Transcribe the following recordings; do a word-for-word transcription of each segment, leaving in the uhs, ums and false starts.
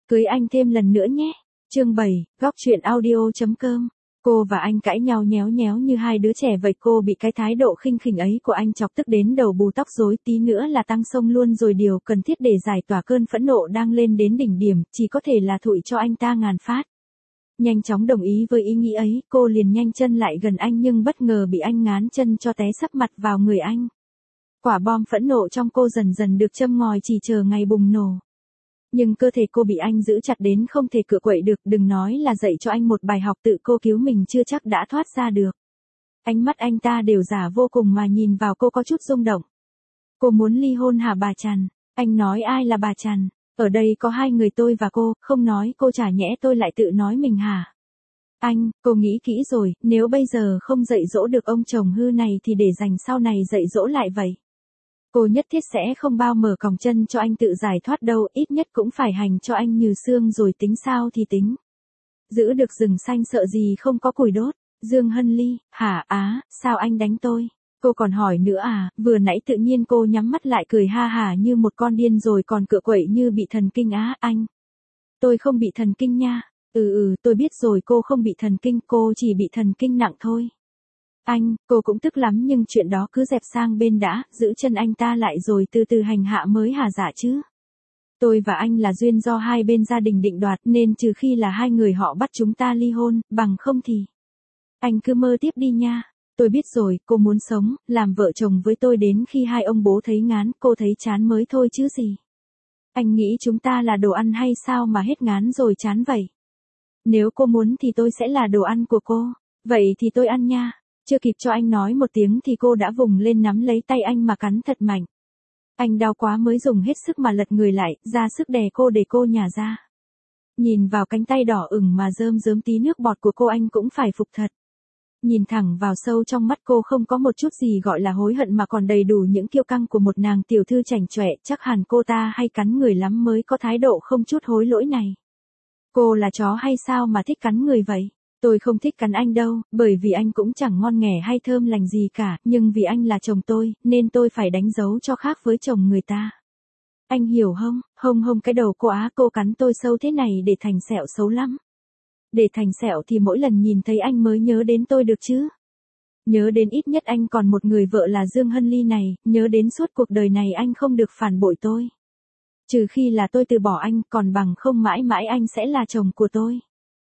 Cưới anh thêm lần nữa nhé. Chương bảy, góc truyện audio chấm com. Cô và anh cãi nhau nhéo nhéo như hai đứa trẻ vậy, cô bị cái thái độ khinh khỉnh ấy của anh chọc tức đến đầu bù tóc rối, tí nữa là tăng sông luôn rồi. Điều cần thiết để giải tỏa cơn phẫn nộ đang lên đến đỉnh điểm, chỉ có thể là thụi cho anh ta ngàn phát. Nhanh chóng đồng ý với ý nghĩ ấy, cô liền nhanh chân lại gần anh nhưng bất ngờ bị anh ngán chân cho té sấp mặt vào người anh. Quả bom phẫn nộ trong cô dần dần được châm ngòi chỉ chờ ngày bùng nổ. Nhưng cơ thể cô bị anh giữ chặt đến không thể cựa quậy được, đừng nói là dạy cho anh một bài học, tự cô cứu mình chưa chắc đã thoát ra được. Ánh mắt anh ta đều giả vô cùng mà nhìn vào cô có chút rung động. Cô muốn ly hôn hả bà Trần? Anh nói ai là bà Trần? Ở đây có hai người tôi và cô, không nói cô chả nhẽ tôi lại tự nói mình hả? Anh, cô nghĩ kỹ rồi, nếu bây giờ không dạy dỗ được ông chồng hư này thì để dành sau này dạy dỗ lại vậy. Cô nhất thiết sẽ không bao mở còng chân cho anh tự giải thoát đâu, ít nhất cũng phải hành cho anh như xương rồi tính sao thì tính. Giữ được rừng xanh sợ gì không có củi đốt. Dương Hân Ly, hả á, sao anh đánh tôi? Cô còn hỏi nữa à? Vừa nãy tự nhiên cô nhắm mắt lại cười ha hả như một con điên rồi còn cựa quậy như bị thần kinh á. Anh, tôi không bị thần kinh nha. Ừ ừ, tôi biết rồi, cô không bị thần kinh, cô chỉ bị thần kinh nặng thôi. Anh, cô cũng tức lắm nhưng chuyện đó cứ dẹp sang bên đã, giữ chân anh ta lại rồi từ từ hành hạ mới hả dạ chứ. Tôi và anh là duyên do hai bên gia đình định đoạt nên trừ khi là hai người họ bắt chúng ta ly hôn, bằng không thì. Anh cứ mơ tiếp đi nha. Tôi biết rồi, cô muốn sống, làm vợ chồng với tôi đến khi hai ông bố thấy ngán, cô thấy chán mới thôi chứ gì. Anh nghĩ chúng ta là đồ ăn hay sao mà hết ngán rồi chán vậy? Nếu cô muốn thì tôi sẽ là đồ ăn của cô. Vậy thì tôi ăn nha. Chưa kịp cho anh nói một tiếng thì cô đã vùng lên nắm lấy tay anh mà cắn thật mạnh. Anh đau quá mới dùng hết sức mà lật người lại, ra sức đè cô để cô nhả ra. Nhìn vào cánh tay đỏ ửng mà rơm rớm tí nước bọt của cô anh cũng phải phục thật. Nhìn thẳng vào sâu trong mắt cô không có một chút gì gọi là hối hận mà còn đầy đủ những kiêu căng của một nàng tiểu thư chảnh chọe, chắc hẳn cô ta hay cắn người lắm mới có thái độ không chút hối lỗi này. Cô là chó hay sao mà thích cắn người vậy? Tôi không thích cắn anh đâu, bởi vì anh cũng chẳng ngon nghẻ hay thơm lành gì cả, nhưng vì anh là chồng tôi, nên tôi phải đánh dấu cho khác với chồng người ta. Anh hiểu không? Hông hông cái đầu cô á, cô cắn tôi sâu thế này để thành sẹo xấu lắm. Để thành sẹo thì mỗi lần nhìn thấy anh mới nhớ đến tôi được chứ. Nhớ đến ít nhất anh còn một người vợ là Dương Hân Ly này, nhớ đến suốt cuộc đời này anh không được phản bội tôi. Trừ khi là tôi từ bỏ anh, còn bằng không mãi mãi anh sẽ là chồng của tôi.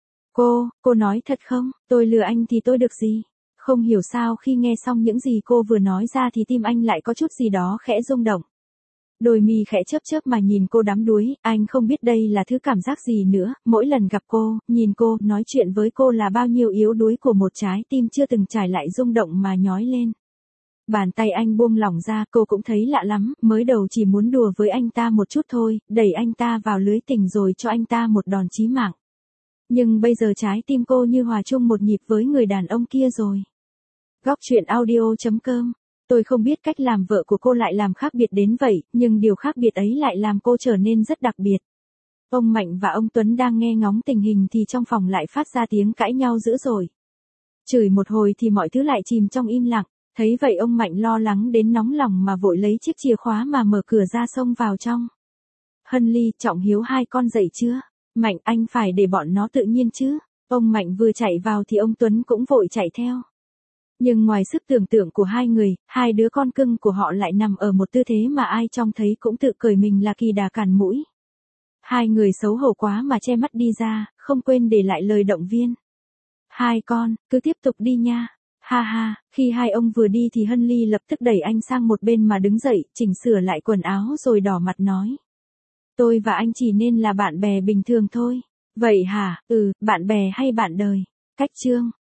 Cô, cô nói thật không? Tôi lừa anh thì tôi được gì? Không hiểu sao khi nghe xong những gì cô vừa nói ra thì tim anh lại có chút gì đó khẽ rung động. Đôi mi khẽ chớp chớp mà nhìn cô đắm đuối, anh không biết đây là thứ cảm giác gì nữa, mỗi lần gặp cô, nhìn cô, nói chuyện với cô là bao nhiêu yếu đuối của một trái tim chưa từng trải lại rung động mà nhói lên. Bàn tay anh buông lỏng ra, cô cũng thấy lạ lắm, mới đầu chỉ muốn đùa với anh ta một chút thôi, đẩy anh ta vào lưới tình rồi cho anh ta một đòn chí mạng. Nhưng bây giờ trái tim cô như hòa chung một nhịp với người đàn ông kia rồi. Góc truyện audio chấm com. Tôi không biết cách làm vợ của cô lại làm khác biệt đến vậy, nhưng điều khác biệt ấy lại làm cô trở nên rất đặc biệt. Ông Mạnh và ông Tuấn đang nghe ngóng tình hình thì trong phòng lại phát ra tiếng cãi nhau dữ dội. Chửi một hồi thì mọi thứ lại chìm trong im lặng, thấy vậy ông Mạnh lo lắng đến nóng lòng mà vội lấy chiếc chìa khóa mà mở cửa ra xông vào trong. Hân Ly, Trọng Hiếu hai con dậy chưa? Mạnh, anh phải để bọn nó tự nhiên chứ. Ông Mạnh vừa chạy vào thì ông Tuấn cũng vội chạy theo. Nhưng ngoài sức tưởng tượng của hai người, hai đứa con cưng của họ lại nằm ở một tư thế mà ai trông thấy cũng tự cười mình là kỳ đà cản mũi. Hai người xấu hổ quá mà che mắt đi ra, không quên để lại lời động viên. Hai con, cứ tiếp tục đi nha. Ha ha, khi hai ông vừa đi thì Hân Ly lập tức đẩy anh sang một bên mà đứng dậy, chỉnh sửa lại quần áo rồi đỏ mặt nói. Tôi và anh chỉ nên là bạn bè bình thường thôi. Vậy hả? Ừ, bạn bè hay bạn đời? Cách chương.